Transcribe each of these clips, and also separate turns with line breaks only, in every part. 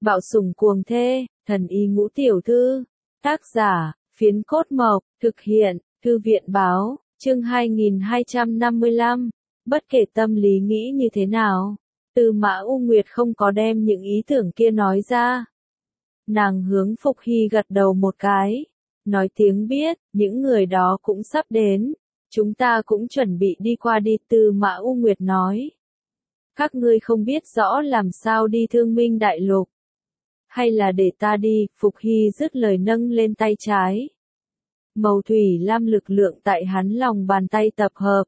Bạo sủng cuồng thê, thần y ngũ tiểu thư. Tác giả, Phiến Cốt Mộc, thực hiện, Thư viện báo, chương 2255. Bất kể tâm lý nghĩ như thế nào, Tư Mã U Nguyệt không có đem những ý tưởng kia nói ra. Nàng hướng Phục Hy gật đầu một cái, nói tiếng biết, những người đó cũng sắp đến, chúng ta cũng chuẩn bị đi qua đi. Tư Mã U Nguyệt nói. Các ngươi không biết rõ làm sao đi Thương Minh Đại Lục. Hay là để ta đi, Phục Hy dứt lời nâng lên tay trái. Màu thủy lam lực lượng tại hắn lòng bàn tay tập hợp.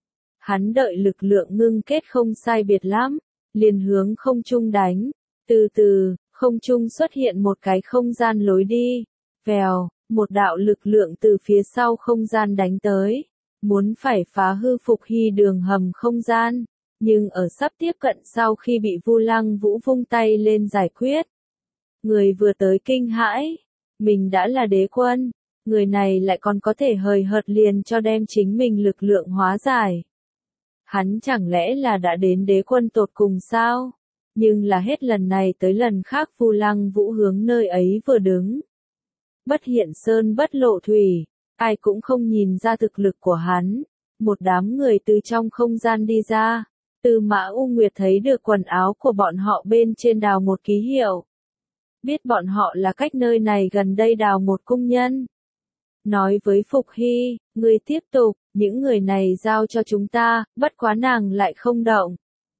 Hắn đợi lực lượng ngưng kết không sai biệt lắm, liền hướng không trung đánh. Từ từ, không trung xuất hiện một cái không gian lối đi. Vèo, một đạo lực lượng từ phía sau không gian đánh tới. Muốn phải phá hư Phục Hy đường hầm không gian. Nhưng ở sắp tiếp cận sau khi bị Vu Lăng Vũ vung tay lên giải quyết. Người vừa tới kinh hãi. Mình đã là đế quân. Người này lại còn có thể hời hợt liền cho đem chính mình lực lượng hóa giải. Hắn chẳng lẽ là đã đến đế quân tột cùng sao? Nhưng là hết lần này tới lần khác Vu Lăng Vũ hướng nơi ấy vừa đứng. Bất hiện sơn bất lộ thủy, ai cũng không nhìn ra thực lực của hắn. Một đám người từ trong không gian đi ra. Tư Mã U Nguyệt thấy được quần áo của bọn họ bên trên đào một ký hiệu. Biết bọn họ là cách nơi này gần đây đào một cung nhân. Nói với Phục Hy, ngươi tiếp tục, những người này giao cho chúng ta, bất quá nàng lại không động.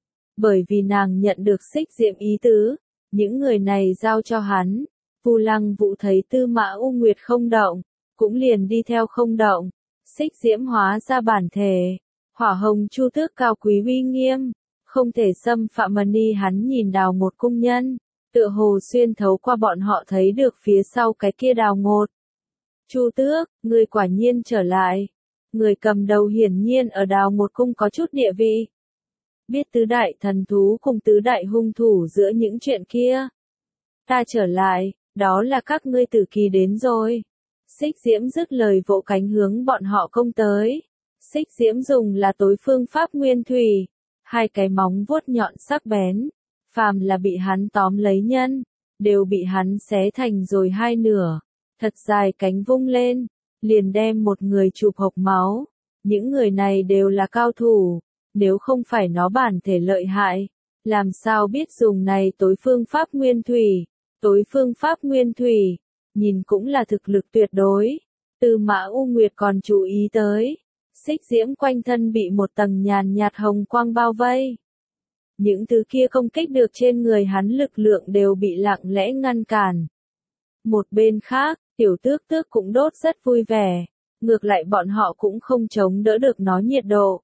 Bởi vì nàng nhận được Xích Diễm ý tứ, những người này giao cho hắn. Vu Lăng Vũ thấy Tư Mã U Nguyệt không động, cũng liền đi theo không động. Xích Diễm hóa ra bản thể, hỏa hồng chu tước cao quý uy nghiêm, không thể xâm phạm mani. Hắn nhìn đào một cung nhân, tựa hồ xuyên thấu qua bọn họ thấy được phía sau cái kia đào ngột. Chu tước, người quả nhiên trở lại. Người cầm đầu hiển nhiên ở đào một cung có chút địa vị. Biết tứ đại thần thú cùng tứ đại hung thủ giữa những chuyện kia. Ta trở lại, đó là các ngươi tử kỳ đến rồi. Xích Diễm dứt lời vỗ cánh hướng bọn họ công tới. Xích Diễm dùng là tối phương pháp nguyên thủy. Hai cái móng vuốt nhọn sắc bén. Phàm là bị hắn tóm lấy nhân, đều bị hắn xé thành rồi hai nửa. Thật dài cánh vung lên, liền đem một người chụp hộc máu. Những người này đều là cao thủ, nếu không phải nó bản thể lợi hại, làm sao biết dùng này tối phương pháp nguyên thủy. Tối phương pháp nguyên thủy, nhìn cũng là thực lực tuyệt đối. Tư Mã U Nguyệt còn chú ý tới, Xích Diễm quanh thân bị một tầng nhàn nhạt hồng quang bao vây. Những thứ kia công kích được trên người hắn lực lượng đều bị lặng lẽ ngăn cản. Một bên khác, Tiểu Tước Tước cũng đốt rất vui vẻ, ngược lại bọn họ cũng không chống đỡ được nó nhiệt độ.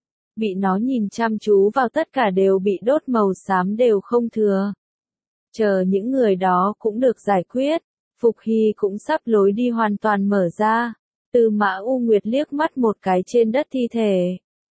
Bị nó nhìn chăm chú vào tất cả đều bị đốt màu xám đều không thừa. Chờ những người đó cũng được giải quyết, Phục Hy cũng sắp lối đi hoàn toàn mở ra. Tư Mã U Nguyệt liếc mắt một cái trên đất thi thể.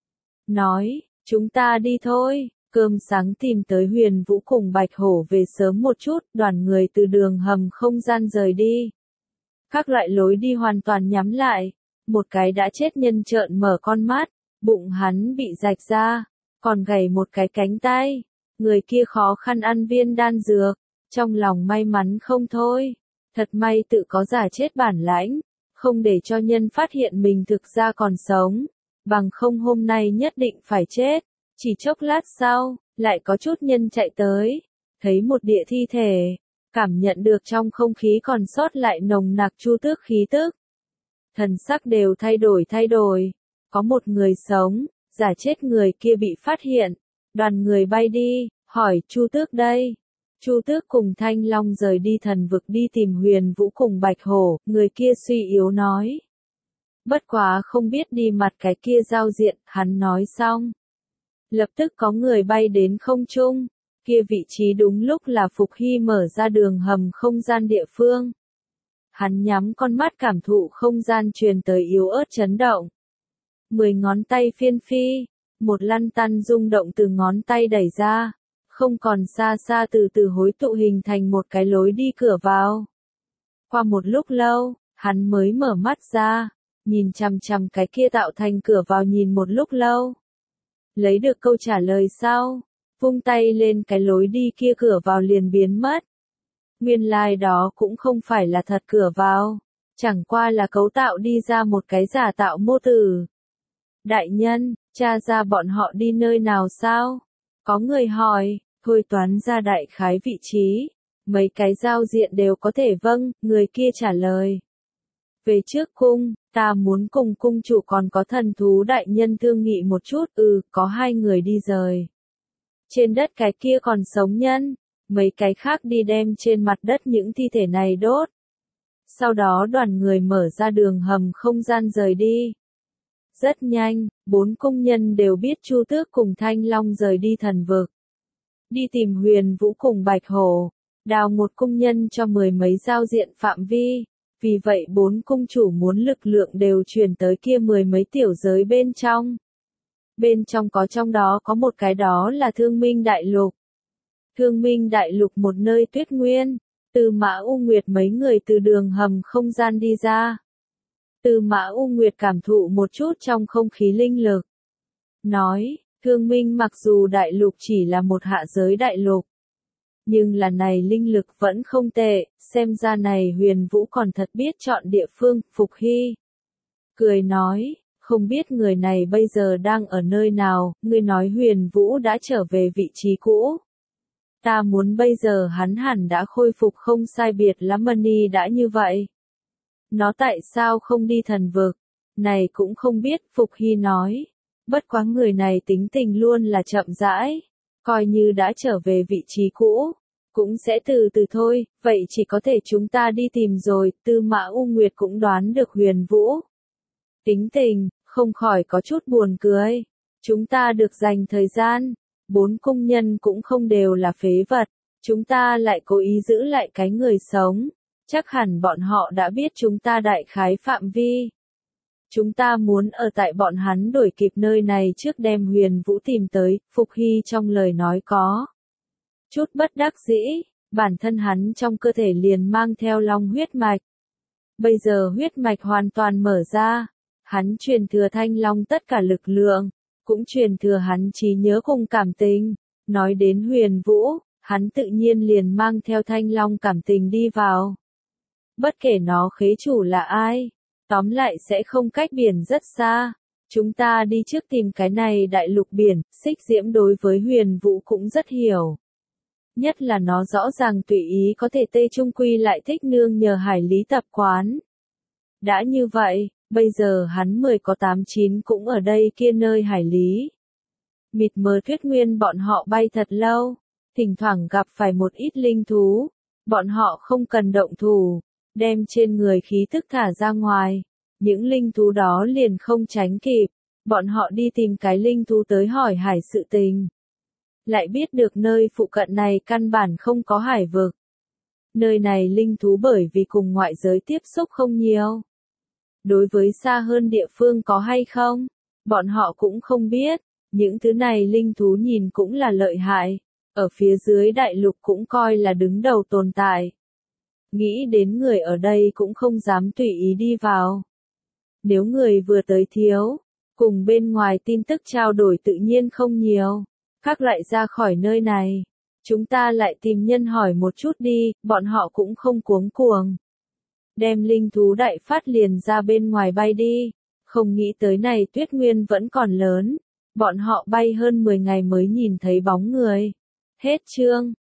Nói, chúng ta đi thôi. Cơm sáng tìm tới Huyền Vũ cùng Bạch Hổ về sớm một chút, đoàn người từ đường hầm không gian rời đi. Các loại lối đi hoàn toàn nhắm lại, một cái đã chết nhân trợn mở con mắt, bụng hắn bị rạch ra, còn gãy một cái cánh tay. Người kia khó khăn ăn viên đan dược, trong lòng may mắn không thôi. Thật may tự có giả chết bản lãnh, không để cho nhân phát hiện mình thực ra còn sống, bằng không hôm nay nhất định phải chết. Chỉ chốc lát sau, lại có chút nhân chạy tới, thấy một địa thi thể, cảm nhận được trong không khí còn sót lại nồng nặc chu tước khí tức. Thần sắc đều thay đổi, có một người sống, giả chết người kia bị phát hiện, đoàn người bay đi, hỏi Chu Tước đây. Chu Tước cùng Thanh Long rời đi thần vực đi tìm Huyền Vũ cùng Bạch Hổ, người kia suy yếu nói. Bất quá không biết đi mặt cái kia giao diện, hắn nói xong. Lập tức có người bay đến không trung, kia vị trí đúng lúc là Phục Hy mở ra đường hầm không gian địa phương. Hắn nhắm con mắt cảm thụ không gian truyền tới yếu ớt chấn động. 10 ngón tay phiên phi, một lăn tăn rung động từ ngón tay đẩy ra, không còn xa xa từ từ hối tụ hình thành một cái lối đi cửa vào. Qua một lúc lâu, hắn mới mở mắt ra, nhìn chằm chằm cái kia tạo thành cửa vào nhìn một lúc lâu. Lấy được câu trả lời sau, vung tay lên cái lối đi kia cửa vào liền biến mất. Nguyên lai đó cũng không phải là thật cửa vào, chẳng qua là cấu tạo đi ra một cái giả tạo mô tử. Đại nhân, tra ra bọn họ đi nơi nào sao? Có người hỏi, thôi toán ra đại khái vị trí. Mấy cái giao diện đều có thể vâng, người kia trả lời. Về trước cung, ta muốn cùng cung chủ còn có thần thú đại nhân thương nghị một chút, có 2 người đi rời. Trên đất cái kia còn sống nhân, mấy cái khác đi đem trên mặt đất những thi thể này đốt. Sau đó đoàn người mở ra đường hầm không gian rời đi. Rất nhanh, 4 công nhân đều biết Chu Tước cùng Thanh Long rời đi thần vực. Đi tìm Huyền Vũ cùng Bạch Hổ, đào một cung nhân cho 10 mấy giao diện phạm vi. Vì vậy 4 cung chủ muốn lực lượng đều truyền tới kia 10 mấy tiểu giới bên trong. Bên trong đó có một cái đó là Thương Minh Đại Lục. Thương Minh Đại Lục một nơi tuyết nguyên. Từ Mã U Nguyệt mấy người từ đường hầm không gian đi ra. Từ Mã U Nguyệt cảm thụ một chút trong không khí linh lực. Nói, Thương Minh mặc dù đại lục chỉ là một hạ giới đại lục. Nhưng là này linh lực vẫn không tệ, xem ra này Huyền Vũ còn thật biết chọn địa phương, Phục Hy. Cười nói, không biết người này bây giờ đang ở nơi nào, ngươi nói Huyền Vũ đã trở về vị trí cũ. Ta muốn bây giờ hắn hẳn đã khôi phục không sai biệt lắm Mani đã như vậy. Nó tại sao không đi thần vực? Này cũng không biết, Phục Hy nói. Bất quá người này tính tình luôn là chậm rãi. Coi như đã trở về vị trí cũ. Cũng sẽ từ từ thôi, vậy chỉ có thể chúng ta đi tìm rồi, Tư Mã U Nguyệt cũng đoán được Huyền Vũ. Tính tình, không khỏi có chút buồn cười. Chúng ta được dành thời gian, 4 cung nhân cũng không đều là phế vật, chúng ta lại cố ý giữ lại cái người sống. Chắc hẳn bọn họ đã biết chúng ta đại khái phạm vi. Chúng ta muốn ở tại bọn hắn đuổi kịp nơi này trước đem Huyền Vũ tìm tới, Phục Hy trong lời nói có chút bất đắc dĩ, bản thân hắn trong cơ thể liền mang theo long huyết mạch. Bây giờ huyết mạch hoàn toàn mở ra, hắn truyền thừa Thanh Long tất cả lực lượng, cũng truyền thừa hắn trí nhớ cùng cảm tình. Nói đến Huyền Vũ, hắn tự nhiên liền mang theo Thanh Long cảm tình đi vào. Bất kể nó khế chủ là ai, tóm lại sẽ không cách biển rất xa. Chúng ta đi trước tìm cái này đại lục biển, Xích Diễm đối với Huyền Vũ cũng rất hiểu. Nhất là nó rõ ràng tùy ý có thể tê trung quy lại thích nương nhờ hải lý tập quán. Đã như vậy, bây giờ hắn 10 có 8-9 cũng ở đây kia nơi hải lý. Mịt mờ thuyết nguyên bọn họ bay thật lâu, thỉnh thoảng gặp phải một ít linh thú. Bọn họ không cần động thủ, đem trên người khí tức thả ra ngoài. Những linh thú đó liền không tránh kịp, bọn họ đi tìm cái linh thú tới hỏi hải sự tình. Lại biết được nơi phụ cận này căn bản không có hải vực. Nơi này linh thú bởi vì cùng ngoại giới tiếp xúc không nhiều. Đối với xa hơn địa phương có hay không, bọn họ cũng không biết. Những thứ này linh thú nhìn cũng là lợi hại. Ở phía dưới đại lục cũng coi là đứng đầu tồn tại. Nghĩ đến người ở đây cũng không dám tùy ý đi vào. Nếu người vừa tới thiếu, cùng bên ngoài tin tức trao đổi tự nhiên không nhiều. Khác lại ra khỏi nơi này. Chúng ta lại tìm nhân hỏi một chút đi, bọn họ cũng không cuống cuồng. Đem linh thú đại phát liền ra bên ngoài bay đi. Không nghĩ tới này tuyết nguyên vẫn còn lớn. Bọn họ bay hơn 10 ngày mới nhìn thấy bóng người. Hết chương.